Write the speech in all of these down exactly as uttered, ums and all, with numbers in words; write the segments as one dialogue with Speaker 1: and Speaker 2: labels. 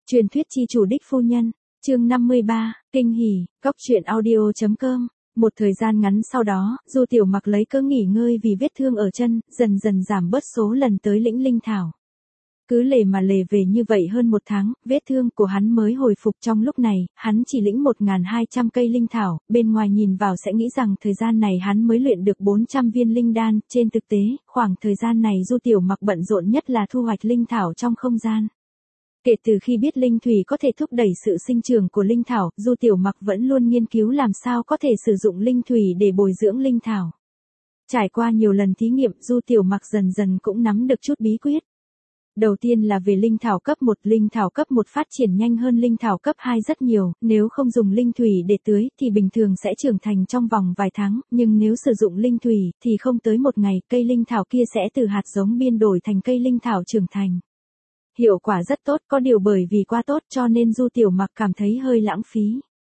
Speaker 1: Truyền thuyết chi chủ đích phu nhân, chương năm mươi ba, kinh hỉ, cóc truyện audio chấm com. Một thời gian ngắn sau đó, Du Tiểu Mặc lấy cớ nghỉ ngơi vì vết thương ở chân, dần dần giảm bớt số lần tới lĩnh linh thảo. Cứ lề mà lề về như vậy hơn một tháng, vết thương của hắn mới hồi phục. Trong lúc này, hắn chỉ lĩnh một nghìn hai trăm cây linh thảo, bên ngoài nhìn vào sẽ nghĩ rằng thời gian này hắn mới luyện được bốn trăm viên linh đan, trên thực tế, khoảng thời gian này Du Tiểu Mặc bận rộn nhất là thu hoạch linh thảo trong không gian. Kể từ khi biết linh thủy có thể thúc đẩy sự sinh trưởng của linh thảo, Du Tiểu Mặc vẫn luôn nghiên cứu làm sao có thể sử dụng linh thủy để bồi dưỡng linh thảo. Trải qua nhiều lần thí nghiệm, Du Tiểu Mặc dần dần cũng nắm được chút bí quyết. Đầu tiên là về linh thảo cấp một, linh thảo cấp một phát triển nhanh hơn linh thảo cấp hai rất nhiều, nếu không dùng linh thủy để tưới thì bình thường sẽ trưởng thành trong vòng vài tháng, nhưng nếu sử dụng linh thủy thì không tới một ngày, cây linh thảo kia sẽ từ hạt giống biên đổi thành cây linh thảo trưởng thành. Hiệu quả rất tốt, có điều bởi vì quá tốt cho nên Du Tiểu Mặc cảm thấy hơi lãng phí.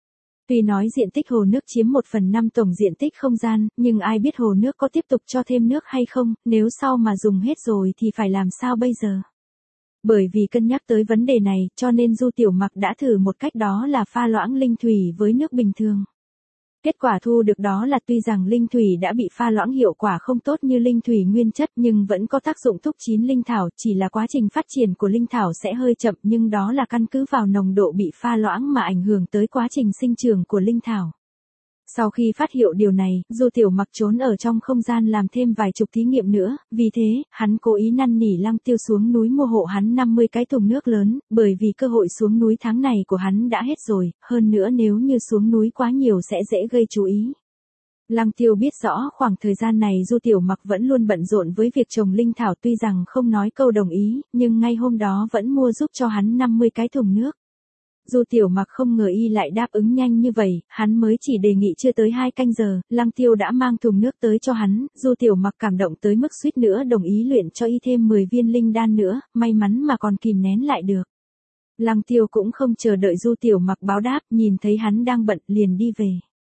Speaker 1: Tuy nói diện tích hồ nước chiếm một phần năm tổng diện tích không gian, nhưng ai biết hồ nước có tiếp tục cho thêm nước hay không, nếu sau mà dùng hết rồi thì phải làm sao bây giờ? Bởi vì cân nhắc tới vấn đề này, cho nên Du Tiểu Mặc đã thử một cách, đó là pha loãng linh thủy với nước bình thường. Kết quả thu được đó là tuy rằng linh thủy đã bị pha loãng hiệu quả không tốt như linh thủy nguyên chất nhưng vẫn có tác dụng thúc chín linh thảo, chỉ là quá trình phát triển của linh thảo sẽ hơi chậm, nhưng đó là căn cứ vào nồng độ bị pha loãng mà ảnh hưởng tới quá trình sinh trưởng của linh thảo. Sau khi phát hiện điều này, Du Tiểu Mặc trốn ở trong không gian làm thêm vài chục thí nghiệm nữa, vì thế, hắn cố ý năn nỉ Lăng Tiêu xuống núi mua hộ hắn năm mươi cái thùng nước lớn, bởi vì cơ hội xuống núi tháng này của hắn đã hết rồi, hơn nữa nếu như xuống núi quá nhiều sẽ dễ gây chú ý. Lăng Tiêu biết rõ khoảng thời gian này Du Tiểu Mặc vẫn luôn bận rộn với việc trồng linh thảo, tuy rằng không nói câu đồng ý, nhưng ngay hôm đó vẫn mua giúp cho hắn năm mươi cái thùng nước. Du Tiểu Mặc không ngờ y lại đáp ứng nhanh như vậy, hắn mới chỉ đề nghị chưa tới hai canh giờ, Lăng Tiêu đã mang thùng nước tới cho hắn, Du Tiểu Mặc cảm động tới mức suýt nữa đồng ý luyện cho y thêm mười viên linh đan nữa, may mắn mà còn kìm nén lại được. Lăng Tiêu cũng không chờ đợi Du Tiểu Mặc báo đáp, nhìn thấy hắn đang bận liền đi về.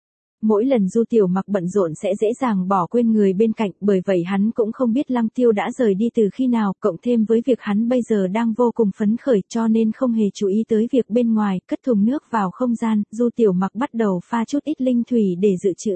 Speaker 1: Mỗi lần Du Tiểu Mặc bận rộn sẽ dễ dàng bỏ quên người bên cạnh, bởi vậy hắn cũng không biết Lăng Tiêu đã rời đi từ khi nào, cộng thêm với việc hắn bây giờ đang vô cùng phấn khởi cho nên không hề chú ý tới việc bên ngoài, cất thùng nước vào không gian, Du Tiểu Mặc bắt đầu pha chút ít linh thủy để dự trữ.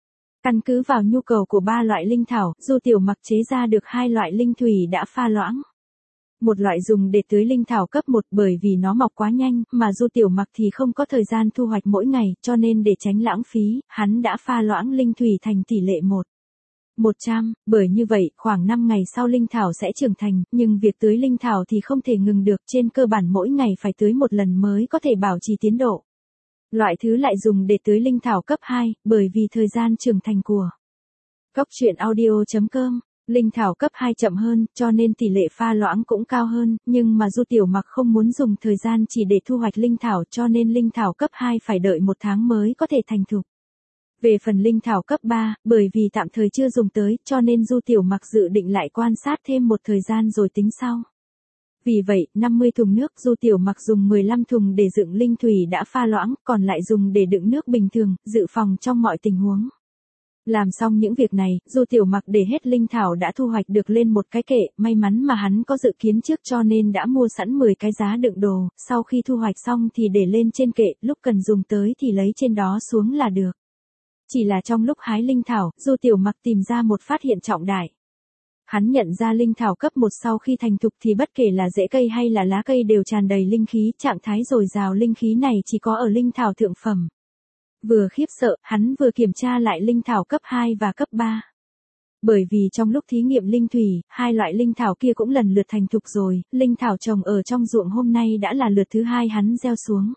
Speaker 1: Căn cứ vào nhu cầu của ba loại linh thảo, Du Tiểu Mặc chế ra được hai loại linh thủy đã pha loãng. Một loại dùng để tưới linh thảo cấp một bởi vì nó mọc quá nhanh, mà Du Tiểu Mặc thì không có thời gian thu hoạch mỗi ngày, cho nên để tránh lãng phí, hắn đã pha loãng linh thủy thành tỷ lệ một một trăm, bởi như vậy, khoảng năm ngày sau linh thảo sẽ trưởng thành, nhưng việc tưới linh thảo thì không thể ngừng được, trên cơ bản mỗi ngày phải tưới một lần mới có thể bảo trì tiến độ. Loại thứ lại dùng để tưới linh thảo cấp hai, bởi vì thời gian trưởng thành của cóc truyện audio chấm com. Linh thảo cấp hai chậm hơn, cho nên tỷ lệ pha loãng cũng cao hơn, nhưng mà Du Tiểu Mặc không muốn dùng thời gian chỉ để thu hoạch linh thảo, cho nên linh thảo cấp hai phải đợi một tháng mới có thể thành thục. Về phần linh thảo cấp ba, bởi vì tạm thời chưa dùng tới, cho nên Du Tiểu Mặc dự định lại quan sát thêm một thời gian rồi tính sau. Vì vậy, năm mươi thùng nước Du Tiểu Mặc dùng mười lăm thùng để dựng linh thủy đã pha loãng, còn lại dùng để đựng nước bình thường, dự phòng trong mọi tình huống. Làm xong những việc này, Du Tiểu Mặc để hết linh thảo đã thu hoạch được lên một cái kệ, may mắn mà hắn có dự kiến trước cho nên đã mua sẵn mười cái giá đựng đồ, sau khi thu hoạch xong thì để lên trên kệ, lúc cần dùng tới thì lấy trên đó xuống là được. Chỉ là trong lúc hái linh thảo, Du Tiểu Mặc tìm ra một phát hiện trọng đại. Hắn nhận ra linh thảo cấp một sau khi thành thục thì bất kể là rễ cây hay là lá cây đều tràn đầy linh khí, trạng thái dồi dào linh khí này chỉ có ở linh thảo thượng phẩm. Vừa khiếp sợ, hắn vừa kiểm tra lại linh thảo cấp hai và cấp ba. Bởi vì trong lúc thí nghiệm linh thủy, hai loại linh thảo kia cũng lần lượt thành thục rồi, linh thảo trồng ở trong ruộng hôm nay đã là lượt thứ hai hắn gieo xuống.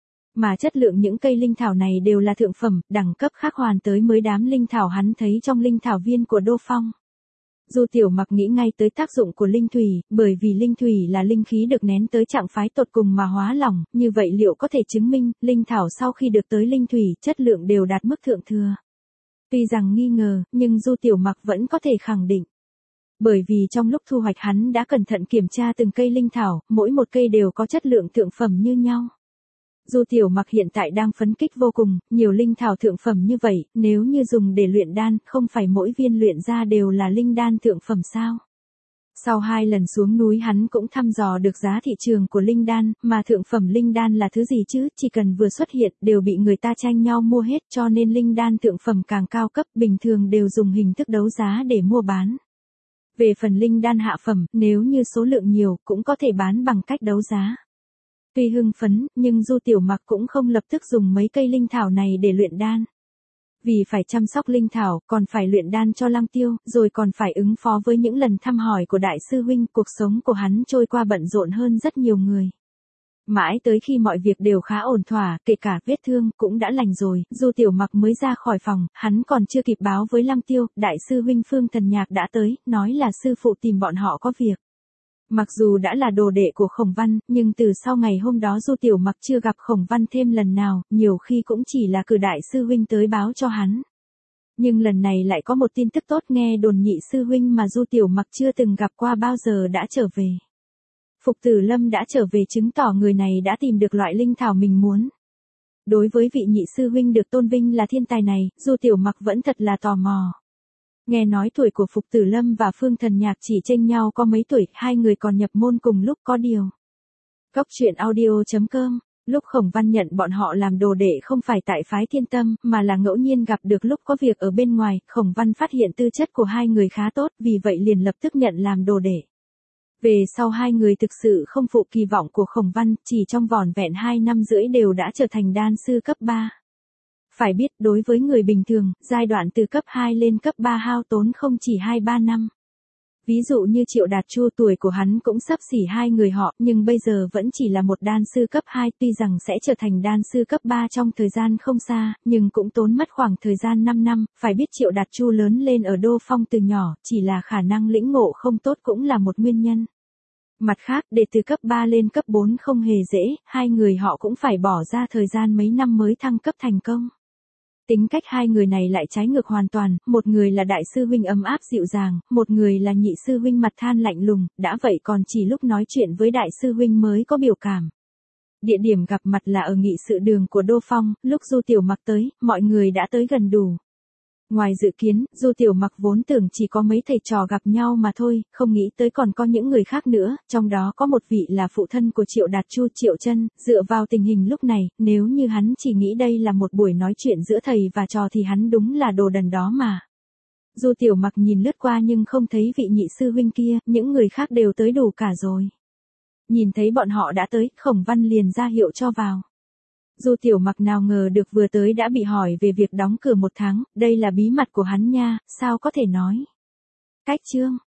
Speaker 1: Mà chất lượng những cây linh thảo này đều là thượng phẩm, đẳng cấp khác hoàn tới mới đám linh thảo hắn thấy trong linh thảo viên của Đô Phong. Du Tiểu Mặc nghĩ ngay tới tác dụng của linh thủy, bởi vì linh thủy là linh khí được nén tới trạng phái tột cùng mà hóa lỏng, như vậy liệu có thể chứng minh, linh thảo sau khi được tới linh thủy, chất lượng đều đạt mức thượng thừa. Tuy rằng nghi ngờ, nhưng Du Tiểu Mặc vẫn có thể khẳng định. Bởi vì trong lúc thu hoạch hắn đã cẩn thận kiểm tra từng cây linh thảo, mỗi một cây đều có chất lượng thượng phẩm như nhau. Du Tiểu Mặc hiện tại đang phấn kích vô cùng, nhiều linh thảo thượng phẩm như vậy, nếu như dùng để luyện đan, không phải mỗi viên luyện ra đều là linh đan thượng phẩm sao? Sau hai lần xuống núi hắn cũng thăm dò được giá thị trường của linh đan, mà thượng phẩm linh đan là thứ gì chứ, chỉ cần vừa xuất hiện đều bị người ta tranh nhau mua hết, cho nên linh đan thượng phẩm càng cao cấp bình thường đều dùng hình thức đấu giá để mua bán. Về phần linh đan hạ phẩm, nếu như số lượng nhiều cũng có thể bán bằng cách đấu giá. Tuy hưng phấn, nhưng Du Tiểu Mặc cũng không lập tức dùng mấy cây linh thảo này để luyện đan. Vì phải chăm sóc linh thảo, còn phải luyện đan cho Lăng Tiêu, rồi còn phải ứng phó với những lần thăm hỏi của đại sư huynh, cuộc sống của hắn trôi qua bận rộn hơn rất nhiều người. Mãi tới khi mọi việc đều khá ổn thỏa, kể cả vết thương cũng đã lành rồi, Du Tiểu Mặc mới ra khỏi phòng, hắn còn chưa kịp báo với Lăng Tiêu, đại sư huynh Phương Thần Nhạc đã tới, nói là sư phụ tìm bọn họ có việc. Mặc dù đã là đồ đệ của Khổng Văn, nhưng từ sau ngày hôm đó Du Tiểu Mặc chưa gặp Khổng Văn thêm lần nào, nhiều khi cũng chỉ là cử đại sư huynh tới báo cho hắn. Nhưng lần này lại có một tin tức tốt, nghe đồn nhị sư huynh mà Du Tiểu Mặc chưa từng gặp qua bao giờ đã trở về. Phục Tử Lâm đã trở về chứng tỏ người này đã tìm được loại linh thảo mình muốn. Đối với vị nhị sư huynh được tôn vinh là thiên tài này, Du Tiểu Mặc vẫn thật là tò mò. Nghe nói tuổi của Phục Tử Lâm và Phương Thần Nhạc chỉ chênh nhau có mấy tuổi, hai người còn nhập môn cùng lúc có điều. Góc truyện audio chấm com, lúc Khổng Văn nhận bọn họ làm đồ đệ không phải tại phái Thiên Tâm, mà là ngẫu nhiên gặp được lúc có việc ở bên ngoài, Khổng Văn phát hiện tư chất của hai người khá tốt, vì vậy liền lập tức nhận làm đồ đệ. Về sau hai người thực sự không phụ kỳ vọng của Khổng Văn, chỉ trong vỏn vẹn hai năm rưỡi đều đã trở thành đan sư cấp ba. Phải biết đối với người bình thường, giai đoạn từ cấp hai lên cấp ba hao tốn không chỉ hai ba năm. Ví dụ như Triệu Đạt Chu, tuổi của hắn cũng xấp xỉ hai người họ, nhưng bây giờ vẫn chỉ là một đan sư cấp hai, tuy rằng sẽ trở thành đan sư cấp ba trong thời gian không xa, nhưng cũng tốn mất khoảng thời gian năm năm, phải biết Triệu Đạt Chu lớn lên ở Đô Phong từ nhỏ, chỉ là khả năng lĩnh ngộ không tốt cũng là một nguyên nhân. Mặt khác, để từ cấp ba lên cấp bốn không hề dễ, hai người họ cũng phải bỏ ra thời gian mấy năm mới thăng cấp thành công. Tính cách hai người này lại trái ngược hoàn toàn, một người là đại sư huynh ấm áp dịu dàng, một người là nhị sư huynh mặt than lạnh lùng, đã vậy còn chỉ lúc nói chuyện với đại sư huynh mới có biểu cảm. Địa điểm gặp mặt là ở nghị sự đường của Đô Phong, lúc Du Tiểu Mặc tới, mọi người đã tới gần đủ. Ngoài dự kiến, Du Tiểu Mặc vốn tưởng chỉ có mấy thầy trò gặp nhau mà thôi, không nghĩ tới còn có những người khác nữa, trong đó có một vị là phụ thân của Triệu Đạt Chu, Triệu Chân. Dựa vào tình hình lúc này, nếu như hắn chỉ nghĩ đây là một buổi nói chuyện giữa thầy và trò thì hắn đúng là đồ đần đó mà. Du Tiểu Mặc nhìn lướt qua nhưng không thấy vị nhị sư huynh kia, những người khác đều tới đủ cả rồi. Nhìn thấy bọn họ đã tới, Khổng Văn liền ra hiệu cho vào. Du Tiểu Mặc nào ngờ được vừa tới đã bị hỏi về việc đóng cửa một tháng, đây là bí mật của hắn nha, sao có thể nói. Cách chương,